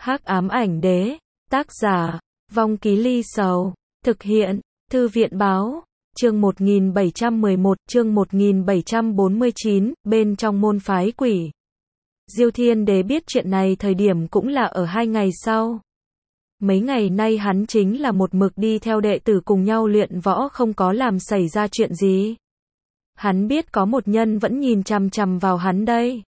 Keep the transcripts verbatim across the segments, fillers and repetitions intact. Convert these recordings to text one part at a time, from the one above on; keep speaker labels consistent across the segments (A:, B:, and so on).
A: Hắc ám ảnh đế, tác giả, Vong Ký Ly Sầu, thực hiện, Thư viện báo, chương một nghìn bảy trăm mười một, chương một nghìn bảy trăm bốn mươi chín, bên trong môn phái quỷ. Diêu Thiên Đế biết chuyện này thời điểm cũng là ở hai ngày sau. Mấy ngày nay hắn chính là một mực đi theo đệ tử cùng nhau luyện võ, không có làm xảy ra chuyện gì. Hắn biết có một nhân vẫn nhìn chằm chằm vào hắn đây.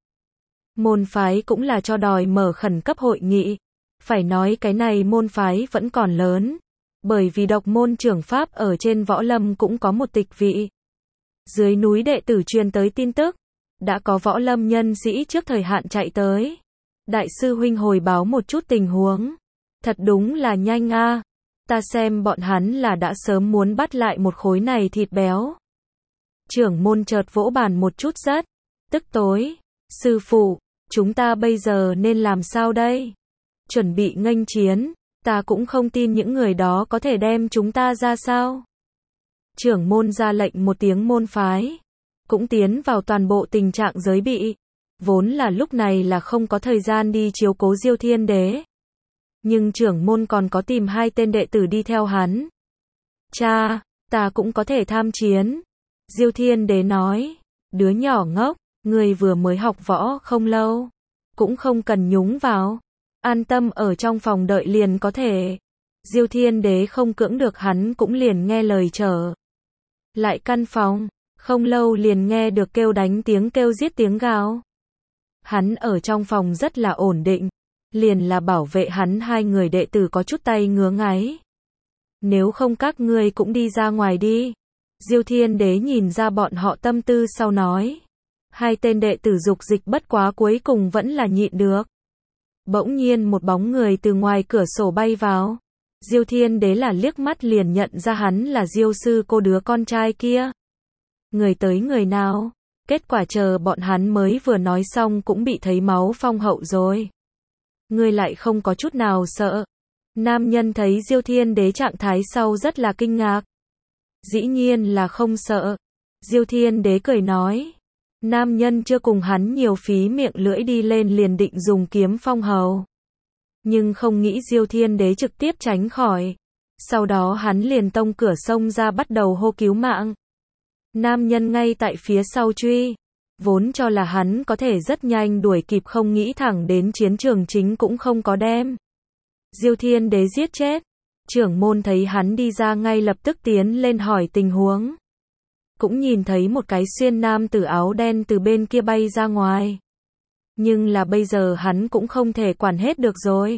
A: Môn phái cũng là cho đòi mở khẩn cấp hội nghị. Phải nói cái này môn phái vẫn còn lớn. Bởi vì độc môn trưởng pháp ở trên võ lâm cũng có một tịch vị. Dưới núi đệ tử truyền tới tin tức. Đã có võ lâm nhân sĩ trước thời hạn chạy tới. Đại sư huynh hồi báo một chút tình huống. Thật đúng là nhanh a. Ta xem bọn hắn là đã sớm muốn bắt lại một khối này thịt béo. Trưởng môn chợt vỗ bàn một chút rất. Tức tối. Sư phụ, chúng ta bây giờ nên làm sao đây? Chuẩn bị nghênh chiến. Ta cũng không tin những người đó có thể đem chúng ta ra sao. Trưởng môn ra lệnh một tiếng, môn phái cũng tiến vào toàn bộ tình trạng giới bị. Vốn là lúc này là không có thời gian đi chiếu cố Diêu Thiên Đế. Nhưng trưởng môn còn có tìm hai tên đệ tử đi theo hắn. Cha, ta cũng có thể tham chiến. Diêu Thiên Đế nói, đứa nhỏ ngốc, người vừa mới học võ không lâu. Cũng không cần nhúng vào. An tâm ở trong phòng đợi liền có thể. Diêu Thiên Đế không cưỡng được, hắn cũng liền nghe lời trở lại căn phòng. Không lâu liền nghe được kêu đánh tiếng kêu giết tiếng gào. Hắn ở trong phòng rất là ổn định. Liền là bảo vệ hắn hai người đệ tử có chút tay ngứa ngáy. Nếu không các ngươi cũng đi ra ngoài đi. Diêu Thiên Đế nhìn ra bọn họ tâm tư sau nói. Hai tên đệ tử dục dịch bất quá cuối cùng vẫn là nhịn được. Bỗng nhiên một bóng người từ ngoài cửa sổ bay vào. Diêu Thiên Đế là liếc mắt liền nhận ra hắn là Diêu sư cô, đứa con trai kia. Người tới người nào? Kết quả chờ bọn hắn mới vừa nói xong cũng bị thấy máu phong hậu rồi. Ngươi lại không có chút nào sợ. Nam nhân thấy Diêu Thiên Đế trạng thái sau rất là kinh ngạc. Dĩ nhiên là không sợ. Diêu Thiên Đế cười nói. Nam nhân chưa cùng hắn nhiều phí miệng lưỡi đi lên liền định dùng kiếm phong hầu. Nhưng không nghĩ Diêu Thiên Đế trực tiếp tránh khỏi. Sau đó hắn liền tông cửa xông ra bắt đầu hô cứu mạng. Nam nhân ngay tại phía sau truy. Vốn cho là hắn có thể rất nhanh đuổi kịp, không nghĩ thẳng đến chiến trường chính cũng không có đem Diêu Thiên Đế giết chết. Trưởng môn thấy hắn đi ra ngay lập tức tiến lên hỏi tình huống. Cũng nhìn thấy một cái xuyên nam tử áo đen từ bên kia bay ra ngoài. Nhưng là bây giờ hắn cũng không thể quản hết được rồi.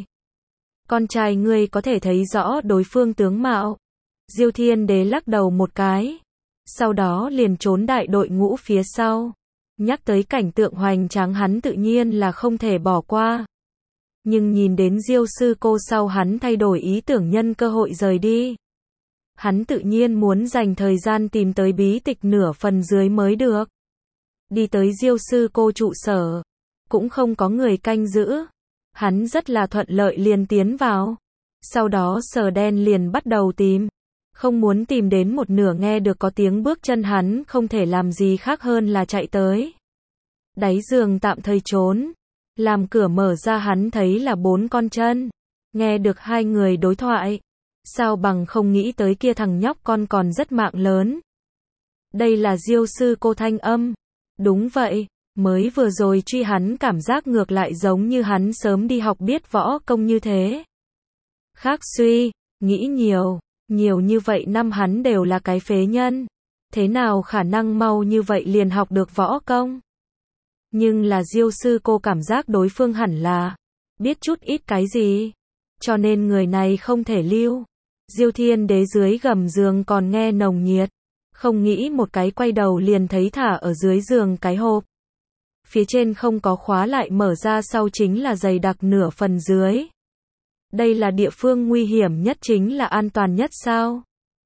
A: Con trai ngươi có thể thấy rõ đối phương tướng mạo. Diêu Thiên Đế lắc đầu một cái. Sau đó liền trốn đại đội ngũ phía sau. Nhắc tới cảnh tượng hoành tráng hắn tự nhiên là không thể bỏ qua. Nhưng nhìn đến Diêu sư cô sau hắn thay đổi ý tưởng, nhân cơ hội rời đi. Hắn tự nhiên muốn dành thời gian tìm tới bí tịch nửa phần dưới mới được. Đi tới Diêu sư cô trụ sở. Cũng không có người canh giữ. Hắn rất là thuận lợi liền tiến vào. Sau đó Sờ Đen liền bắt đầu tìm. Không muốn tìm đến một nửa nghe được có tiếng bước chân, hắn không thể làm gì khác hơn là chạy tới. Đáy giường tạm thời trốn. Làm cửa mở ra hắn thấy là bốn con chân. Nghe được hai người đối thoại. Sao bằng không nghĩ tới kia thằng nhóc con còn rất mạng lớn. Đây là Diêu sư cô thanh âm. Đúng vậy, mới vừa rồi truy hắn cảm giác ngược lại giống như hắn sớm đi học biết võ công như thế. Khác suy, nghĩ nhiều. Nhiều như vậy năm hắn đều là cái phế nhân. Thế nào khả năng mau như vậy liền học được võ công? Nhưng là Diêu sư cô cảm giác đối phương hẳn là biết chút ít cái gì. Cho nên người này không thể lưu. Diêu Thiên Đế dưới gầm giường còn nghe nồng nhiệt. Không nghĩ một cái quay đầu liền thấy thả ở dưới giường cái hộp. Phía trên không có khóa lại, mở ra sau chính là dày đặc nửa phần dưới. Đây là địa phương nguy hiểm nhất, chính là an toàn nhất sao?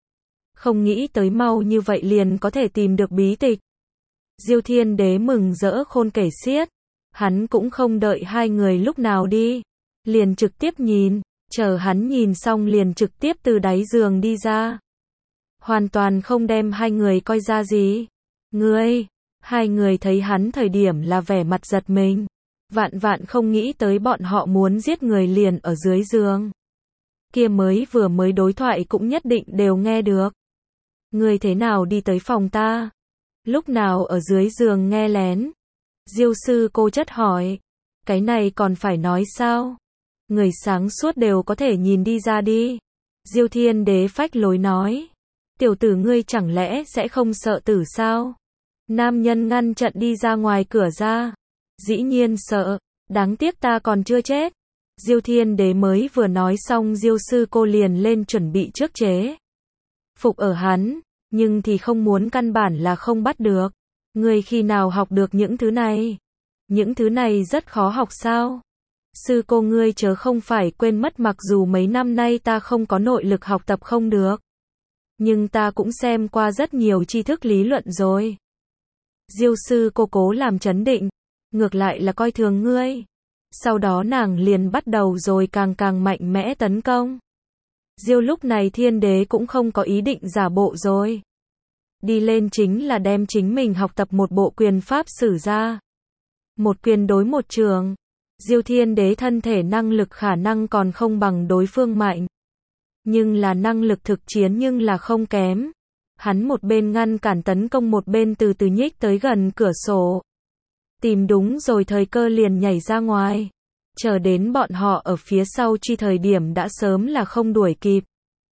A: Không nghĩ tới mau như vậy liền có thể tìm được bí tịch. Diêu Thiên Đế mừng rỡ khôn kể xiết. Hắn cũng không đợi hai người lúc nào đi. Liền trực tiếp nhìn. Chờ hắn nhìn xong liền trực tiếp từ đáy giường đi ra. Hoàn toàn không đem hai người coi ra gì. Ngươi, hai người thấy hắn thời điểm là vẻ mặt giật mình. Vạn vạn không nghĩ tới bọn họ muốn giết người liền ở dưới giường. Kia mới vừa mới đối thoại cũng nhất định đều nghe được. Ngươi thế nào đi tới phòng ta? Lúc nào ở dưới giường nghe lén? Diêu sư cô chất hỏi. Cái này còn phải nói sao? Người sáng suốt đều có thể nhìn đi ra đi. Diêu Thiên Đế phách lối nói. Tiểu tử ngươi chẳng lẽ sẽ không sợ tử sao? Nam nhân ngăn chặn đi ra ngoài cửa ra. Dĩ nhiên sợ, đáng tiếc ta còn chưa chết. Diêu Thiên Đế mới vừa nói xong Diêu sư cô liền lên chuẩn bị trước chế. Phục ở hắn, nhưng thì không muốn căn bản là không bắt được. Ngươi khi nào học được những thứ này? Những thứ này rất khó học sao? Sư cô ngươi chớ không phải quên mất mặc dù mấy năm nay ta không có nội lực học tập không được. Nhưng ta cũng xem qua rất nhiều tri thức lý luận rồi. Diêu sư cô cố làm trấn định, ngược lại là coi thường ngươi. Sau đó nàng liền bắt đầu rồi càng càng mạnh mẽ tấn công. Diêu lúc này Thiên Đế cũng không có ý định giả bộ rồi. Đi lên chính là đem chính mình học tập một bộ quyền pháp sử ra. Một quyền đối một trường. Diêu Thiên Đế thân thể năng lực khả năng còn không bằng đối phương mạnh. Nhưng là năng lực thực chiến nhưng là không kém. Hắn một bên ngăn cản tấn công một bên từ từ nhích tới gần cửa sổ. Tìm đúng rồi thời cơ liền nhảy ra ngoài. Chờ đến bọn họ ở phía sau truy thời điểm đã sớm là không đuổi kịp.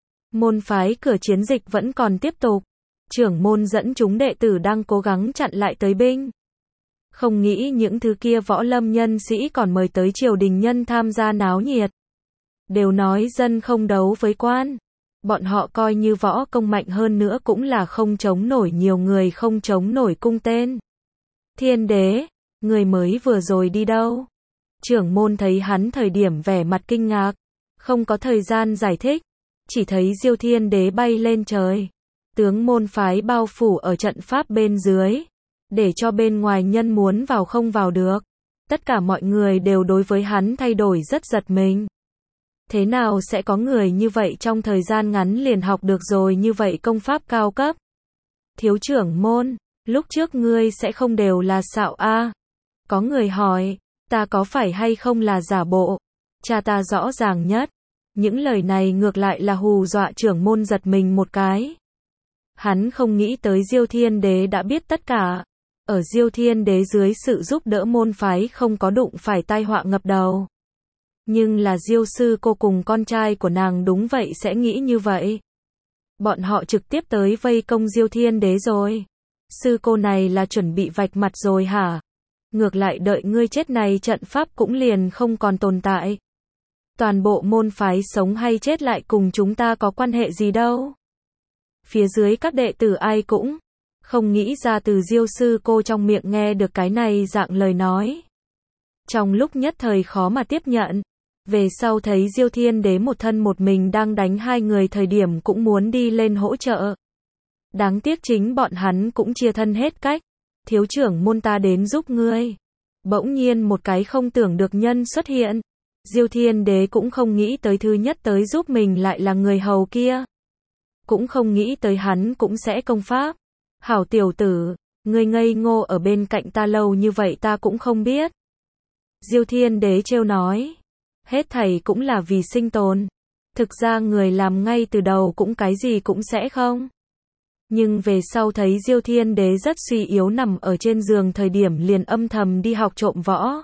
A: Môn phái cửa chiến dịch vẫn còn tiếp tục. Trưởng môn dẫn chúng đệ tử đang cố gắng chặn lại tới binh. Không nghĩ những thứ kia võ lâm nhân sĩ còn mời tới triều đình nhân tham gia náo nhiệt. Đều nói dân không đấu với quan. Bọn họ coi như võ công mạnh hơn nữa cũng là không chống nổi nhiều người không chống nổi cung tên. Thiên Đế, người mới vừa rồi đi đâu? Trưởng môn thấy hắn thời điểm vẻ mặt kinh ngạc. Không có thời gian giải thích. Chỉ thấy Diêu Thiên Đế bay lên trời. Tướng môn phái bao phủ ở trận pháp bên dưới. Để cho bên ngoài nhân muốn vào không vào được. Tất cả mọi người đều đối với hắn thay đổi rất giật mình. Thế nào sẽ có người như vậy trong thời gian ngắn liền học được rồi như vậy công pháp cao cấp? Thiếu trưởng môn, lúc trước ngươi sẽ không đều là xạo a? Có người hỏi, ta có phải hay không là giả bộ? Cha ta rõ ràng nhất. Những lời này ngược lại là hù dọa trưởng môn giật mình một cái. Hắn không nghĩ tới Diêu Thiên Đế đã biết tất cả. Ở Diêu Thiên Đế dưới sự giúp đỡ môn phái không có đụng phải tai họa ngập đầu. Nhưng là Diêu sư cô cùng con trai của nàng đúng vậy sẽ nghĩ như vậy. Bọn họ trực tiếp tới vây công Diêu Thiên Đế rồi. Sư cô này là chuẩn bị vạch mặt rồi hả? Ngược lại đợi ngươi chết này trận pháp cũng liền không còn tồn tại. Toàn bộ môn phái sống hay chết lại cùng chúng ta có quan hệ gì đâu. Phía dưới các đệ tử ai cũng không nghĩ ra từ Diêu sư cô trong miệng nghe được cái này dạng lời nói. Trong lúc nhất thời khó mà tiếp nhận. Về sau thấy Diêu Thiên Đế một thân một mình đang đánh hai người thời điểm cũng muốn đi lên hỗ trợ. Đáng tiếc chính bọn hắn cũng chia thân hết cách. Thiếu trưởng môn ta đến giúp ngươi. Bỗng nhiên một cái không tưởng được nhân xuất hiện. Diêu Thiên Đế cũng không nghĩ tới thứ nhất tới giúp mình lại là người hầu kia. Cũng không nghĩ tới hắn cũng sẽ công pháp. Hảo tiểu tử, ngươi ngây ngô ở bên cạnh ta lâu như vậy ta cũng không biết. Diêu Thiên Đế trêu nói. Hết thảy cũng là vì sinh tồn. Thực ra người làm ngay từ đầu cũng cái gì cũng sẽ không. Nhưng về sau thấy Diêu Thiên Đế rất suy yếu nằm ở trên giường thời điểm liền âm thầm đi học trộm võ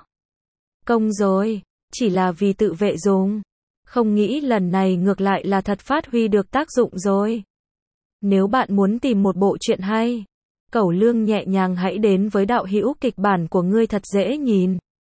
A: công rồi, chỉ là vì tự vệ dùng. Không nghĩ lần này ngược lại là thật phát huy được tác dụng rồi. Nếu bạn muốn tìm một bộ truyện hay, Cẩu Lương nhẹ nhàng hãy đến với đạo hữu kịch bản của ngươi thật dễ nhìn.